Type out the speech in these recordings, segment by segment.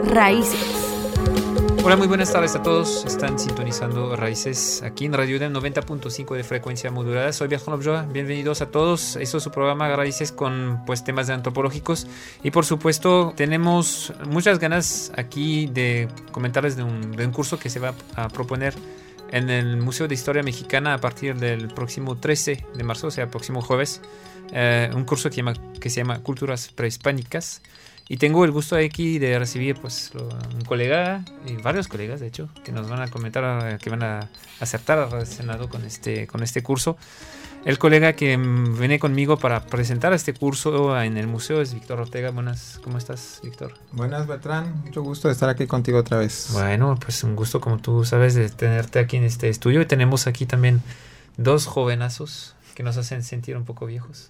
Raíces. Hola, muy buenas tardes a todos. Están sintonizando Raíces aquí en Radio UDEM 90.5 de frecuencia modulada. Soy Bertrand Lobjoa. Bienvenidos a todos. Esto es su programa Raíces con temas antropológicos. Y por supuesto tenemos muchas ganas aquí de comentarles de un curso que se va a proponer en el Museo de Historia Mexicana a partir del próximo 13 de marzo, o sea, próximo jueves. Un curso que se llama Culturas Prehispánicas. Y tengo el gusto aquí de recibir un colega y varios colegas, de hecho, que nos van a comentar, que van a acertar relacionado con este curso. El colega que viene conmigo para presentar este curso en el museo es Víctor Ortega. Buenas, ¿cómo estás, Víctor? Buenas, Bertrand. Mucho gusto de estar aquí contigo otra vez. Bueno, pues un gusto, como tú sabes, de tenerte aquí en este estudio. Y tenemos aquí también dos jovenazos que nos hacen sentir un poco viejos.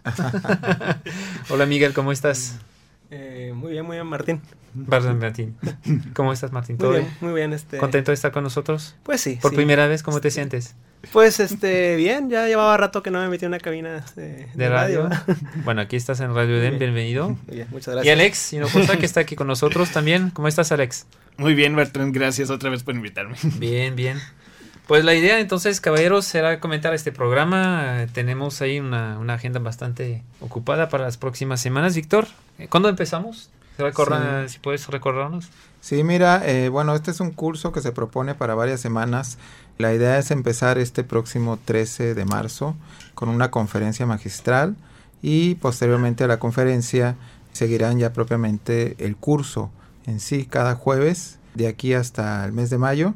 Hola, Miguel, ¿cómo estás? Muy bien, Martín. Perdón, Martín. ¿Cómo estás, Martín? ¿Todo bien? Muy bien. ¿Contento de estar con nosotros? Pues sí. ¿Por primera vez? ¿Cómo te sientes? Pues bien, ya llevaba rato que no me metí en una cabina de radio. Bueno, aquí estás en Radio UDEM, bienvenido. Muy bien, muchas gracias. Y Alex Hinojosa, que está aquí con nosotros también. ¿Cómo estás, Alex? Muy bien, Bertrand, gracias otra vez por invitarme. Bien. Pues la idea entonces, caballeros, será comentar este programa. Tenemos ahí una agenda bastante ocupada para las próximas semanas. Víctor, ¿cuándo empezamos? Si puedes recordarnos. Sí, mira, este es un curso que se propone para varias semanas. La idea es empezar este próximo 13 de marzo con una conferencia magistral y posteriormente a la conferencia seguirán ya propiamente el curso en sí cada jueves de aquí hasta el mes de mayo.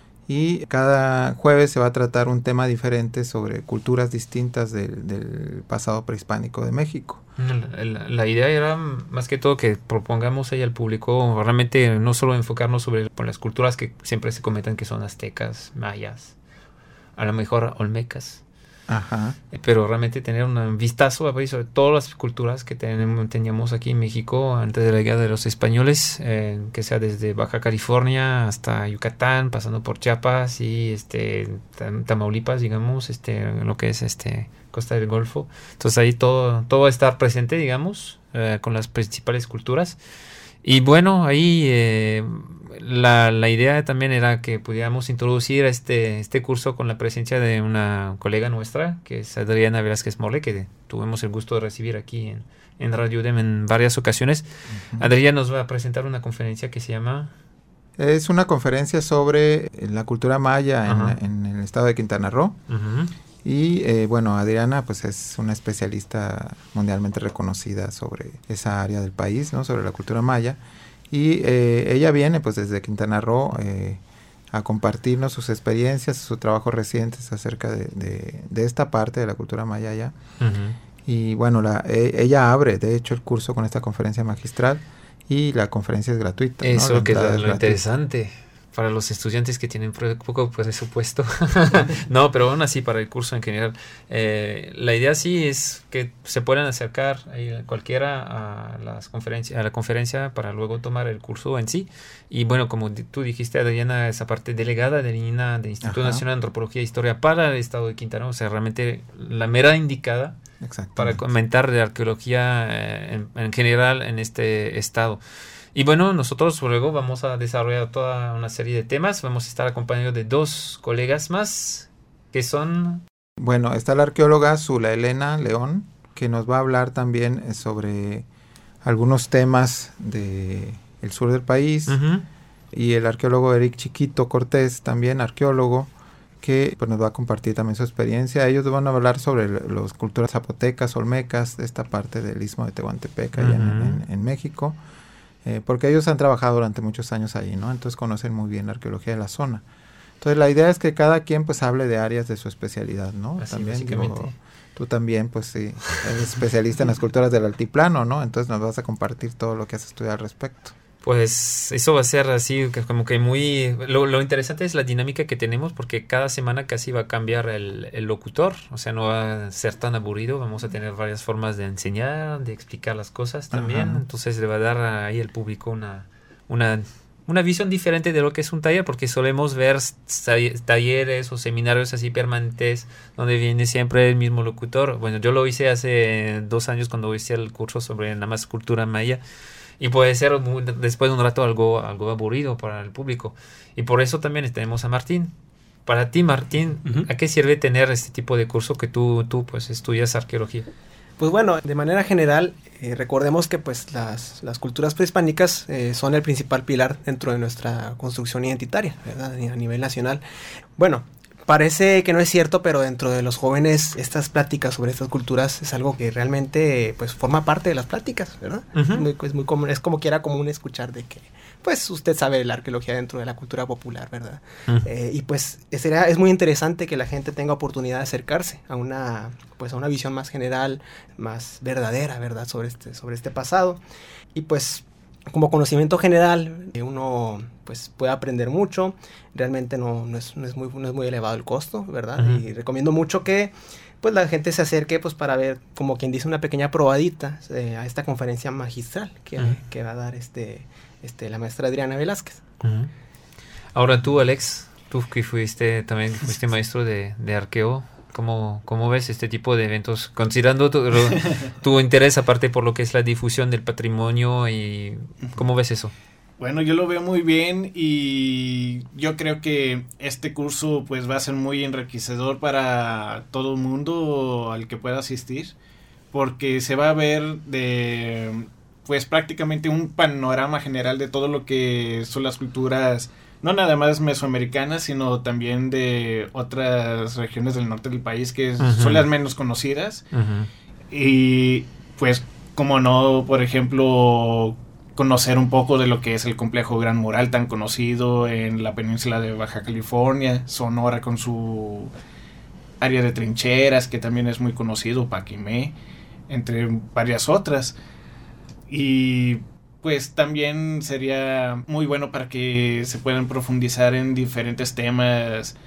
Y cada jueves se va a tratar un tema diferente sobre culturas distintas del pasado prehispánico de México. La idea era más que todo que propongamos ahí al público realmente no solo enfocarnos sobre las culturas que siempre se comentan que son aztecas, mayas, a lo mejor olmecas. Ajá. Pero realmente tener un vistazo sobre todas las culturas que teníamos aquí en México antes de la llegada de los españoles, que sea desde Baja California hasta Yucatán, pasando por Chiapas y Tamaulipas, digamos, lo que es Costa del Golfo. Entonces ahí todo va a estar presente, digamos, con las principales culturas. Y bueno, ahí la idea también era que pudiéramos introducir este curso con la presencia de una colega nuestra, que es Adriana Velázquez Morle, que tuvimos el gusto de recibir aquí en Radio UDEM en varias ocasiones. Uh-huh. Adriana nos va a presentar una conferencia que se llama... Es una conferencia sobre la cultura maya uh-huh. en el estado de Quintana Roo. Uh-huh. Y Adriana pues es una especialista mundialmente reconocida sobre esa área del país, ¿no? Sobre la cultura maya. Y ella viene pues desde Quintana Roo a compartirnos sus experiencias, sus trabajos recientes acerca de esta parte de la cultura maya allá. Uh-huh. Y ella abre de hecho el curso con esta conferencia magistral y la conferencia es gratuita. Eso, ¿no? que es lo interesante para los estudiantes que tienen poco presupuesto. No, pero aún así para el curso en general. La idea sí es que se puedan acercar cualquiera a la conferencia para luego tomar el curso en sí. Y bueno, como tú dijiste, Adriana, esa parte delegada del INAH, del Instituto Ajá. Nacional de Antropología e Historia para el estado de Quintana Roo, o sea, realmente la mera indicada para comentar de arqueología en general en este estado. Y bueno, nosotros luego vamos a desarrollar toda una serie de temas. Vamos a estar acompañados de dos colegas más, que son... Bueno, está la arqueóloga Zula Elena León, que nos va a hablar también sobre algunos temas del sur del país. Uh-huh. Y el arqueólogo Eric Chiquito Cortés, también arqueólogo, que pues, nos va a compartir también su experiencia. Ellos van a hablar sobre las culturas zapotecas, olmecas, de esta parte del Istmo de Tehuantepec, allá uh-huh. en México. Porque ellos han trabajado durante muchos años ahí, ¿no? Entonces conocen muy bien la arqueología de la zona. Entonces la idea es que cada quien pues hable de áreas de su especialidad, ¿no? Así también básicamente. Tú también, pues sí, eres especialista en las culturas del altiplano, ¿no? Entonces nos vas a compartir todo lo que has estudiado al respecto. Pues eso va a ser así, como que muy... Lo interesante es la dinámica que tenemos, porque cada semana casi va a cambiar el locutor, o sea, no va a ser tan aburrido, vamos a tener varias formas de enseñar, de explicar las cosas también. Ajá. Entonces le va a dar ahí al público una visión diferente de lo que es un taller, porque solemos ver talleres o seminarios así permanentes donde viene siempre el mismo locutor. Bueno, yo lo hice hace 2 años cuando hice el curso sobre nada más cultura maya. y puede ser después de un rato algo aburrido para el público. Y por eso también tenemos a Martín. Para ti, Martín, ¿a qué sirve tener este tipo de curso que tú pues estudias arqueología? Pues bueno, de manera general, recordemos que pues las culturas prehispánicas son el principal pilar dentro de nuestra construcción identitaria, ¿verdad? A nivel nacional. Bueno, parece que no es cierto, pero dentro de los jóvenes estas pláticas sobre estas culturas es algo que realmente pues forma parte de las pláticas, ¿verdad? Es muy común, es como que era común escuchar de que pues usted sabe de la arqueología dentro de la cultura popular, ¿verdad? Y pues es muy interesante que la gente tenga oportunidad de acercarse a una visión más general, más verdadera, ¿verdad? Sobre este pasado. Y pues como conocimiento general uno pues puede aprender mucho. Realmente no es muy elevado el costo, ¿verdad? Y recomiendo mucho que pues la gente se acerque pues para ver, como quien dice, una pequeña probadita a esta conferencia magistral que va a dar la maestra Adriana Velázquez. Ahora tú, Alex, tú que fuiste maestro de arqueo, ¿cómo ves este tipo de eventos? Considerando tu interés aparte por lo que es la difusión del patrimonio, y ¿cómo ves eso? Bueno, yo lo veo muy bien y yo creo que este curso pues va a ser muy enriquecedor para todo el mundo al que pueda asistir, porque se va a ver pues prácticamente un panorama general de todo lo que son las culturas, no nada más mesoamericanas, sino también de otras regiones del norte del país que son las menos conocidas. Y pues, como no, por ejemplo, conocer un poco de lo que es el complejo Gran Mural, tan conocido en la península de Baja California, Sonora con su área de trincheras, que también es muy conocido, Paquimé, entre varias otras. Y pues también sería muy bueno para que se puedan profundizar en diferentes temas,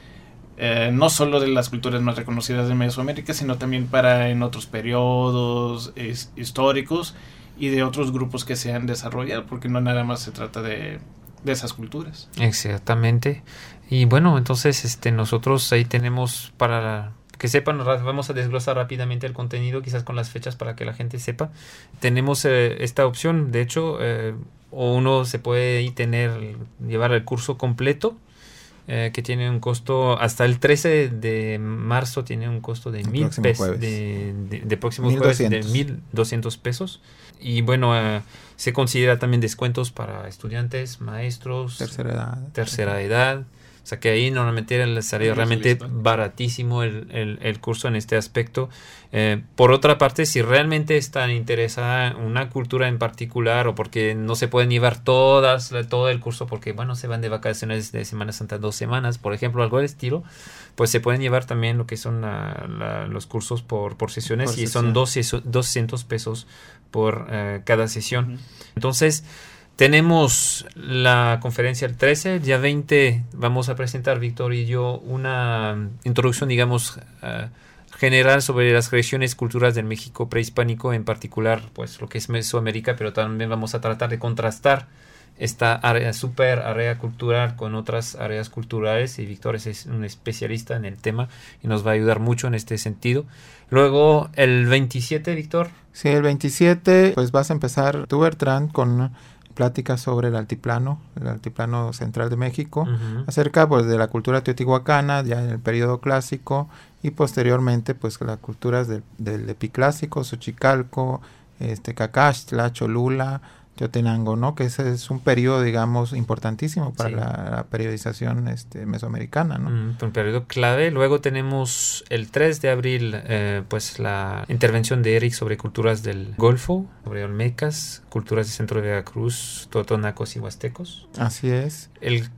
no solo de las culturas más reconocidas de Mesoamérica, sino también en otros periodos históricos y de otros grupos que se han desarrollado, porque no nada más se trata de esas culturas. Exactamente. Y bueno, entonces nosotros ahí tenemos, para que sepan, vamos a desglosar rápidamente el contenido, quizás con las fechas para que la gente sepa. Tenemos esta opción, de hecho, o uno se puede llevar el curso completo, que tiene un costo hasta el 13 de marzo, tiene un costo de $1,000 de próximo jueves, de 1,200 pesos. Y bueno, se considera también descuentos para estudiantes, maestros, tercera edad. O sea que ahí normalmente salió realmente baratísimo el curso en este aspecto. Por otra parte, si realmente están interesada en una cultura en particular, o porque no se pueden llevar todo el curso porque bueno, se van de vacaciones de Semana Santa 2 semanas, por ejemplo, algo del estilo, pues se pueden llevar también lo que son los cursos por sesiones, y son 200 pesos por cada sesión. Entonces, tenemos la conferencia el 13, el día 20 vamos a presentar Víctor y yo una introducción, digamos, general sobre las regiones culturas del México prehispánico, en particular pues lo que es Mesoamérica, pero también vamos a tratar de contrastar esta área cultural con otras áreas culturales, y Víctor es un especialista en el tema y nos va a ayudar mucho en este sentido. Luego el 27, Víctor. Sí, el 27 pues vas a empezar tú, Bertrand, con pláticas sobre el altiplano central de México, acerca pues de la cultura teotihuacana ya en el periodo clásico, y posteriormente pues las culturas del epiclásico, Xochicalco, Cacaxtla, Cholula, Teotenango, ¿no? Que ese es un periodo, digamos, importantísimo para la periodización mesoamericana, ¿no? Un periodo clave. Luego tenemos el 3 de abril, pues la intervención de Eric sobre culturas del Golfo, sobre olmecas, culturas del centro de Veracruz, totonacos y huastecos. Así es.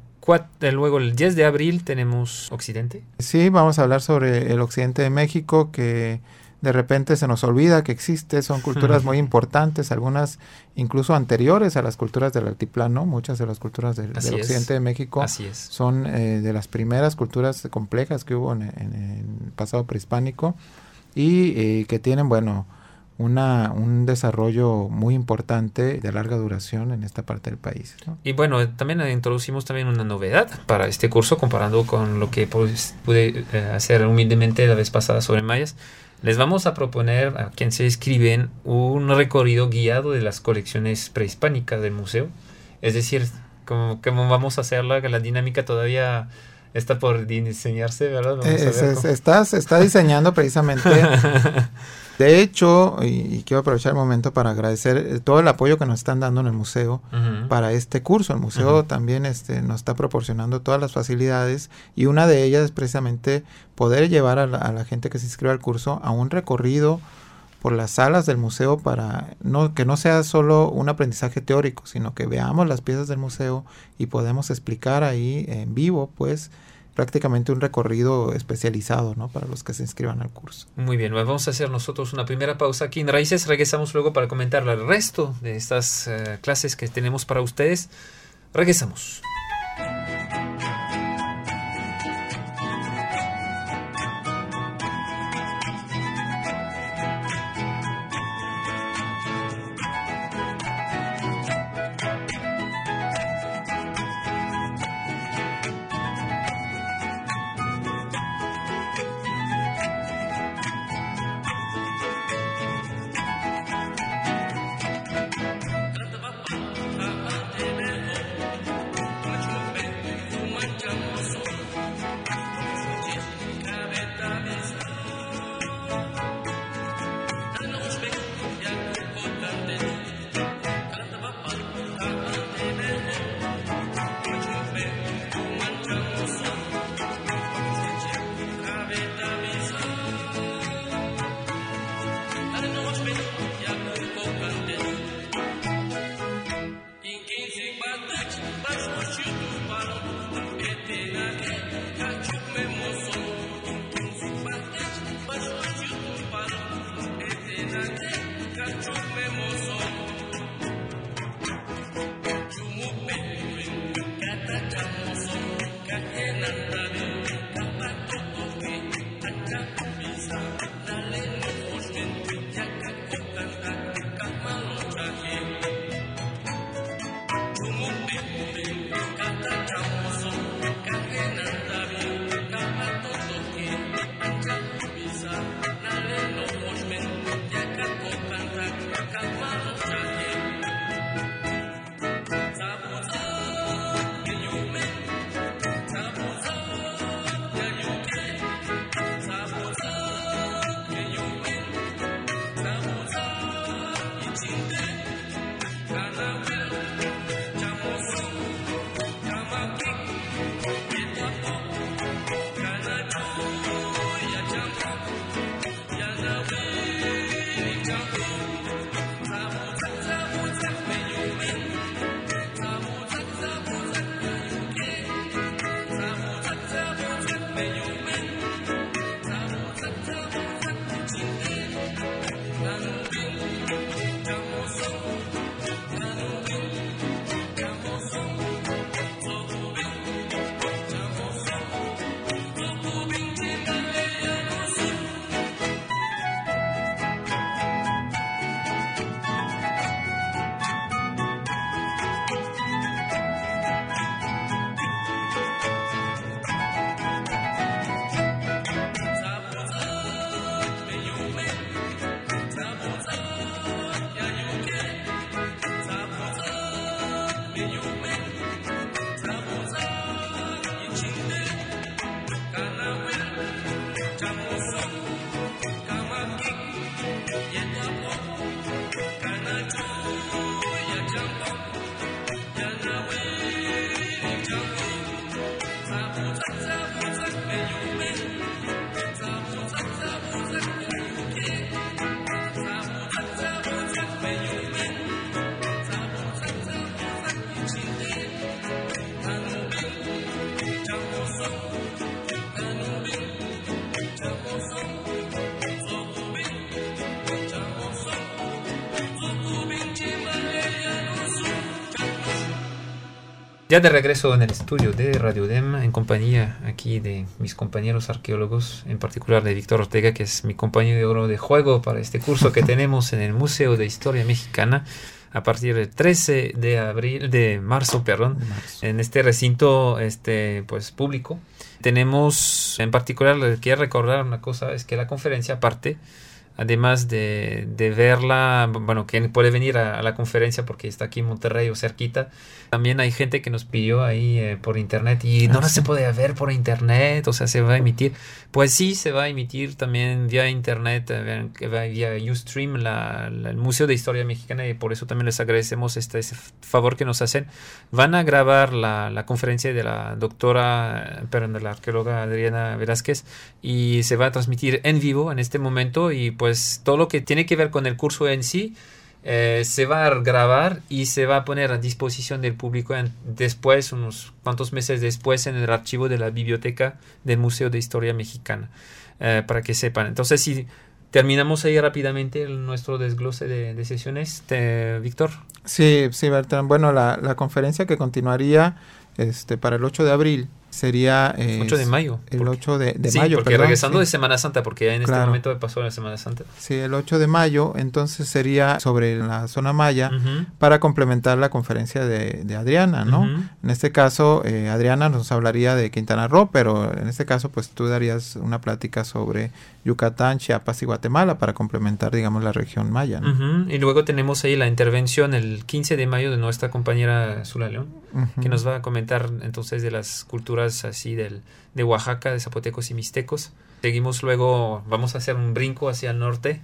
Luego el 10 de abril tenemos Occidente. Sí, vamos a hablar sobre el occidente de México, que de repente se nos olvida que existe. Son culturas muy importantes, algunas incluso anteriores a las culturas del altiplano. Muchas de las culturas del occidente de México son de las primeras culturas complejas que hubo en el pasado prehispánico, y que tienen, bueno, un desarrollo muy importante de larga duración en esta parte del país, ¿no? Y bueno, también introducimos también una novedad para este curso, comparando con lo que pude hacer humildemente la vez pasada sobre mayas. les vamos a proponer a quien se inscriben un recorrido guiado de las colecciones prehispánicas del museo. Es decir, como vamos a hacerla, que la dinámica todavía está por diseñarse, ¿verdad? Se está diseñando precisamente. De hecho, y quiero aprovechar el momento para agradecer todo el apoyo que nos están dando en el museo para este curso. El museo también nos está proporcionando todas las facilidades, y una de ellas es precisamente poder llevar a la gente que se inscribe al curso a un recorrido por las salas del museo, para que no sea solo un aprendizaje teórico, sino que veamos las piezas del museo y podemos explicar ahí en vivo, pues, prácticamente un recorrido especializado, ¿no?, para los que se inscriban al curso. Muy bien, vamos a hacer nosotros una primera pausa aquí en Raíces. Regresamos luego para comentar el resto de estas clases que tenemos para ustedes. Regresamos. Ya de regreso en el estudio de Radio UDEM, en compañía aquí de mis compañeros arqueólogos, en particular de Víctor Ortega, que es mi compañero de juego para este curso que tenemos en el Museo de Historia Mexicana a partir del 13 de marzo, en este recinto pues público, Tenemos, en particular, quiero recordar una cosa, es que la conferencia aparte, además de verla, bueno, quien puede venir a la conferencia porque está aquí en Monterrey o cerquita, también hay gente que nos pidió ahí por internet y no se puede ver por internet, o sea, se va a emitir. Pues sí, se va a emitir también vía internet, vía Ustream, el Museo de Historia Mexicana, y por eso también les agradecemos ese favor que nos hacen. Van a grabar la conferencia de la de la arqueóloga Adriana Velázquez, y se va a transmitir en vivo en este momento, y pues todo lo que tiene que ver con el curso en sí se va a grabar y se va a poner a disposición del público después, unos cuantos meses después, en el archivo de la biblioteca del Museo de Historia Mexicana, para que sepan. Entonces, si terminamos ahí rápidamente nuestro desglose de sesiones, Víctor. Sí, Bertrand. Bueno, la conferencia que continuaría para el 8 de abril sería 8 de mayo. El 8 de sí, mayo, porque perdón, regresando sí. de Semana Santa, porque en este momento pasó la Semana Santa. Sí, el 8 de mayo, entonces sería sobre la zona maya, para complementar la conferencia de Adriana, ¿no? En este caso, Adriana nos hablaría de Quintana Roo, pero en este caso, pues tú darías una plática sobre Yucatán, Chiapas y Guatemala para complementar, digamos, la región maya, ¿no? Y luego tenemos ahí la intervención el 15 de mayo de nuestra compañera Zula León, que nos va a comentar entonces de las culturas así de Oaxaca, de zapotecos y mixtecos. Seguimos luego, vamos a hacer un brinco hacia el norte.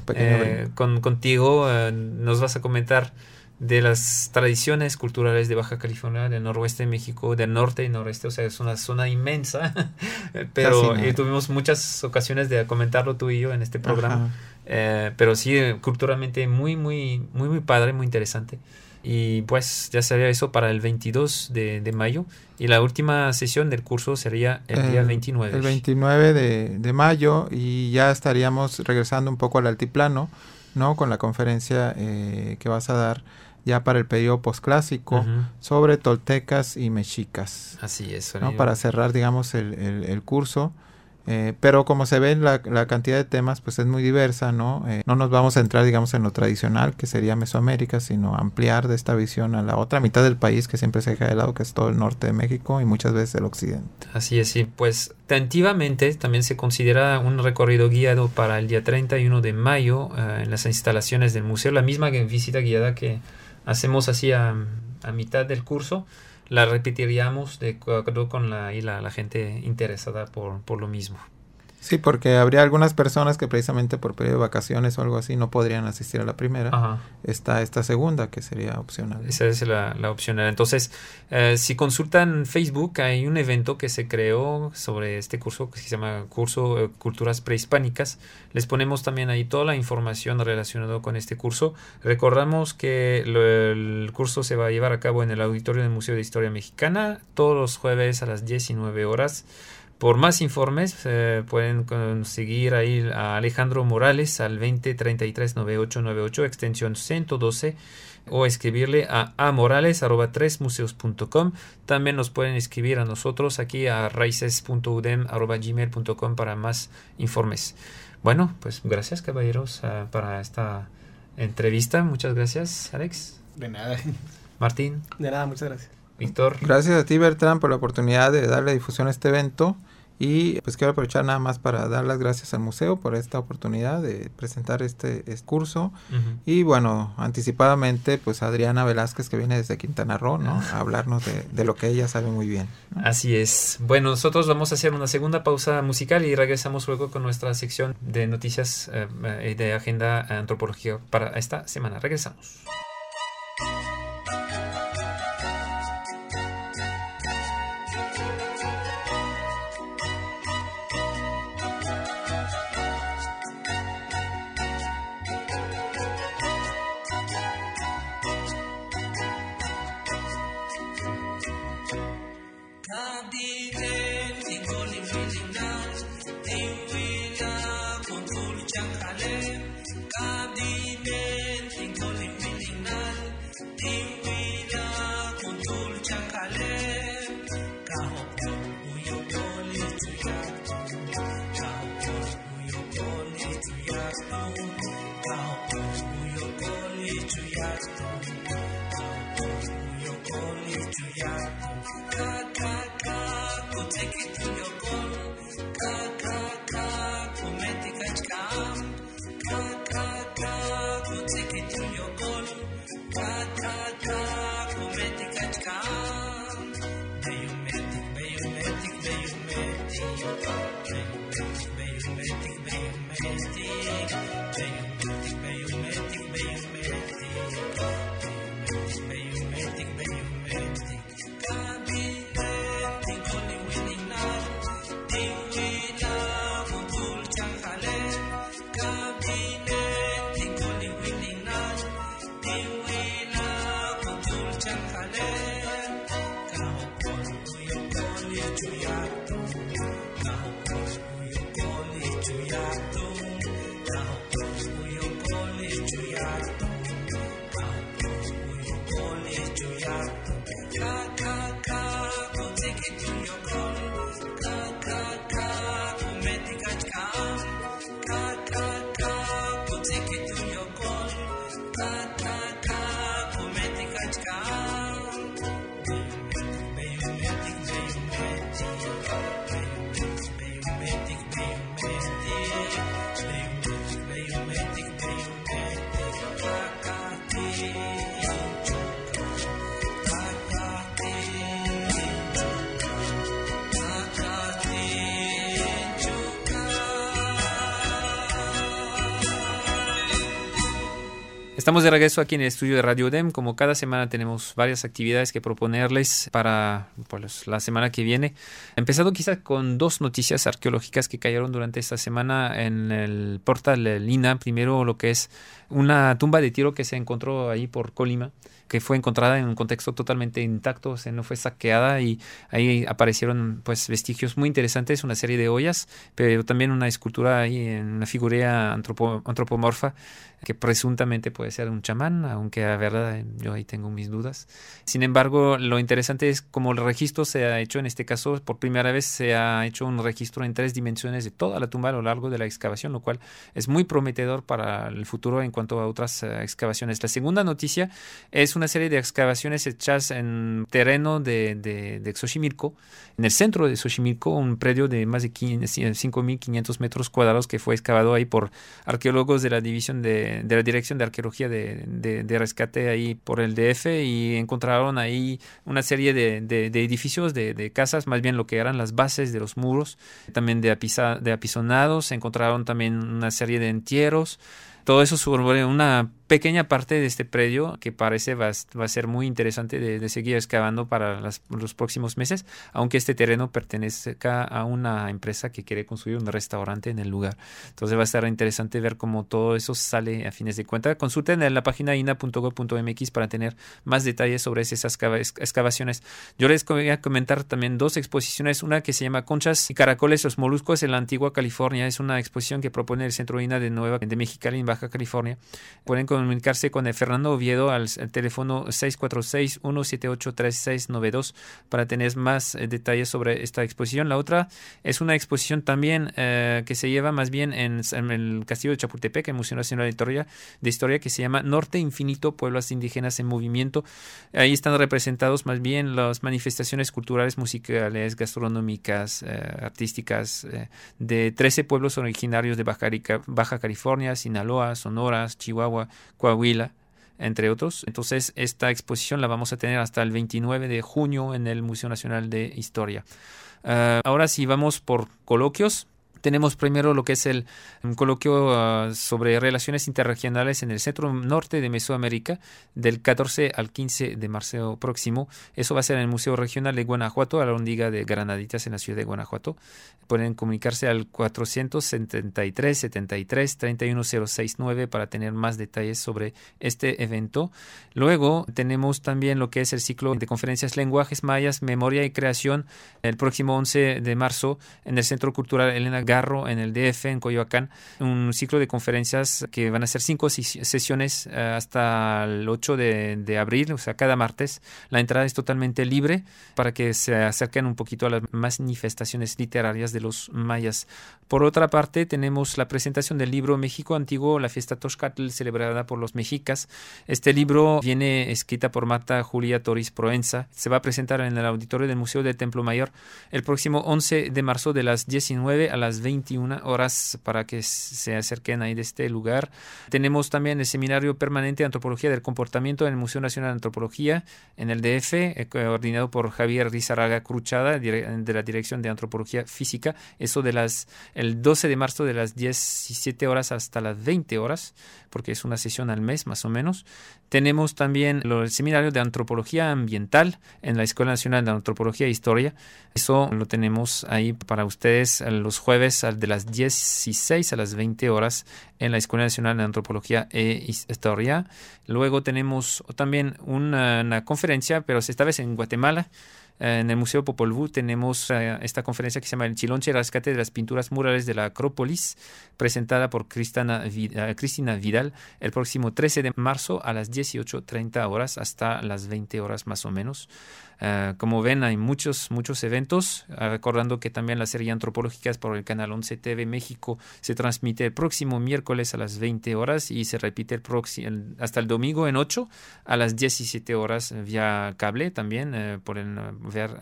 Contigo nos vas a comentar de las tradiciones culturales de Baja California, del noroeste de México, del norte y noreste, o sea, es una zona inmensa, pero tuvimos muchas ocasiones de comentarlo tú y yo en este programa, pero sí, culturalmente muy, muy, muy, muy padre, muy interesante. Y pues ya sería eso para el 22 de mayo, y la última sesión del curso sería el día 29. El 29 de mayo, y ya estaríamos regresando un poco al altiplano, ¿no? Con la conferencia que vas a dar ya para el periodo posclásico sobre toltecas y mexicas. Así es. ¿No? Para cerrar, digamos, el curso. Pero como se ve, la cantidad de temas pues es muy diversa, ¿no? No nos vamos a entrar, digamos, en lo tradicional, que sería Mesoamérica, sino ampliar de esta visión a la otra mitad del país que siempre se deja de lado, que es todo el norte de México y muchas veces el occidente. Así es, sí. Pues tentativamente también se considera un recorrido guiado para el día 31 de mayo en las instalaciones del museo, la misma visita guiada que hacemos así a mitad del curso. La repetiríamos de acuerdo con la gente interesada por lo mismo. Sí, porque habría algunas personas que precisamente por periodo de vacaciones o algo así no podrían asistir a la primera. Está esta segunda, que sería opcional. Esa es la opcional. Entonces, si consultan Facebook, hay un evento que se creó sobre este curso que se llama Curso Culturas Prehispánicas. Les ponemos también ahí toda la información relacionada con este curso. Recordamos que el curso se va a llevar a cabo en el auditorio del Museo de Historia Mexicana todos los jueves a las 19 horas. Por más informes pueden conseguir ahí a Alejandro Morales al 20339898 extensión 112, o escribirle a amorales@3museos.com. También nos pueden escribir a nosotros aquí a raices.udem@gmail.com para más informes. Bueno, pues gracias, caballeros, para esta entrevista. Muchas gracias, Alex. De nada. Martín. De nada, muchas gracias. Víctor. Gracias a ti, Bertrand, por la oportunidad de darle difusión a este evento. Y pues quiero aprovechar nada más para dar las gracias al museo por esta oportunidad de presentar este curso. Y bueno, anticipadamente, pues Adriana Velázquez, que viene desde Quintana Roo, ¿no? A hablarnos de lo que ella sabe muy bien, ¿no? Así es. Bueno, nosotros vamos a hacer una segunda pausa musical y regresamos luego con nuestra sección de noticias y de agenda antropológica para esta semana. Regresamos. Uyokoli Estamos de regreso aquí en el estudio de Radio UDEM. Como cada semana tenemos varias actividades que proponerles para pues, la semana que viene. Empezando quizás con dos noticias arqueológicas que cayeron durante esta semana en el portal del INA. Primero, lo que es una tumba de Tiro que se encontró ahí por Colima, que fue encontrada en un contexto totalmente intacto, o sea, no fue saqueada, y ahí aparecieron pues vestigios muy interesantes, una serie de ollas, pero también una escultura ahí, una figura antropomorfa que presuntamente puede ser un chamán, aunque la verdad yo ahí tengo mis dudas. Sin embargo, lo interesante es como el registro se ha hecho en este caso, por primera vez se ha hecho un registro en 3 dimensiones de toda la tumba a lo largo de la excavación, lo cual es muy prometedor para el futuro en cuanto a otras excavaciones. La segunda noticia es una serie de excavaciones hechas en terreno de Xochimilco, en el centro de Xochimilco, un predio de más de 5.500 metros cuadrados que fue excavado ahí por arqueólogos de la división de la Dirección de Arqueología de Rescate ahí por el DF, y encontraron ahí una serie de edificios, de casas, más bien lo que eran las bases de los muros, también de apisonados, encontraron también una serie de entierros. Todo eso sobre una pequeña parte de este predio que parece va a ser muy interesante de seguir excavando para los próximos meses, aunque este terreno pertenece a una empresa que quiere construir un restaurante en el lugar. Entonces va a estar interesante ver cómo todo eso sale a fines de cuentas. Consulten en la página ina.gov.mx para tener más detalles sobre esas excavaciones. Yo les voy a comentar también 2 exposiciones, una que se llama Conchas y Caracoles, los moluscos en la antigua California. Es una exposición que propone el Centro INA de Mexicali, en Baja California. Pueden comunicarse con el Fernando Oviedo al teléfono 646-178-3692 para tener más detalles sobre esta exposición. La otra es una exposición también que se lleva más bien en el Castillo de Chapultepec, en el Museo Nacional de Historia, que se llama Norte Infinito, Pueblos Indígenas en Movimiento. Ahí están representados más bien las manifestaciones culturales, musicales, gastronómicas, artísticas de 13 pueblos originarios de Baja California, Sinaloa, Sonora, Chihuahua, Coahuila, entre otros. Entonces, esta exposición la vamos a tener hasta el 29 de junio en el Museo Nacional de Historia. Ahora sí, vamos por coloquios. Tenemos primero lo que es el coloquio sobre relaciones interregionales en el centro norte de Mesoamérica, del 14 al 15 de marzo próximo. Eso va a ser en el Museo Regional de Guanajuato, a la Alhóndiga de Granaditas, en la ciudad de Guanajuato. Pueden comunicarse al 473-73-31069 para tener más detalles sobre este evento. Luego tenemos también lo que es el ciclo de conferencias Lenguajes Mayas, Memoria y Creación, el próximo 11 de marzo en el Centro Cultural Elena Garro en el DF, en Coyoacán, un ciclo de conferencias que van a ser 5 sesiones hasta el 8 de abril, o sea, cada martes. La entrada es totalmente libre para que se acerquen un poquito a las manifestaciones literarias de los mayas. Por otra parte, tenemos la presentación del libro México Antiguo, la fiesta Toxcatl celebrada por los mexicas. Este libro viene escrita por Marta Julia Toriz Proenza. Se va a presentar en el auditorio del Museo del Templo Mayor el próximo 11 de marzo de las 19 a las 21 horas para que se acerquen ahí de este lugar. Tenemos también el Seminario Permanente de Antropología del Comportamiento en el Museo Nacional de Antropología en el DF, coordinado por Javier Rizarraga Cruchada, de la Dirección de Antropología Física. Eso el 12 de marzo de las 17 horas hasta las 20 horas, porque es una sesión al mes más o menos. Tenemos también el Seminario de Antropología Ambiental en la Escuela Nacional de Antropología e Historia. Eso lo tenemos ahí para ustedes los jueves de las 16 a las 20 horas en la Escuela Nacional de Antropología e Historia. Luego tenemos también una conferencia, pero esta vez en Guatemala. En el Museo Popol Vuh tenemos esta conferencia que se llama El Chilonche y Rescate de las Pinturas Murales de la Acrópolis, presentada por Cristina Vidal el próximo 13 de marzo a las 18:30 horas hasta las 20 horas más o menos. Como ven, hay muchos eventos, recordando que también la serie Antropológicas por el canal 11 TV México se transmite el próximo miércoles a las 20 horas y se repite hasta el domingo en 8 a las 17 horas vía cable también. Pueden ver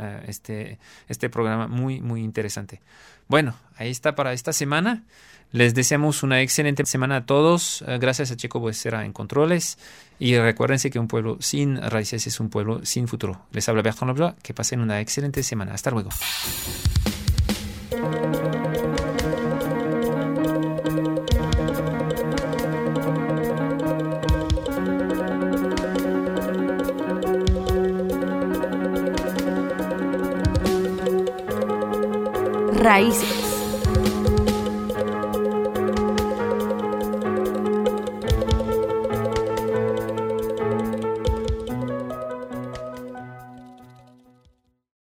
este programa muy, muy interesante. Bueno, ahí está para esta semana. Les deseamos una excelente semana a todos. Gracias a Checo Becerra en controles. Y recuérdense que un pueblo sin raíces es un pueblo sin futuro. Les habla Bertrand Lobjoy. Que pasen una excelente semana. Hasta luego. Raíces.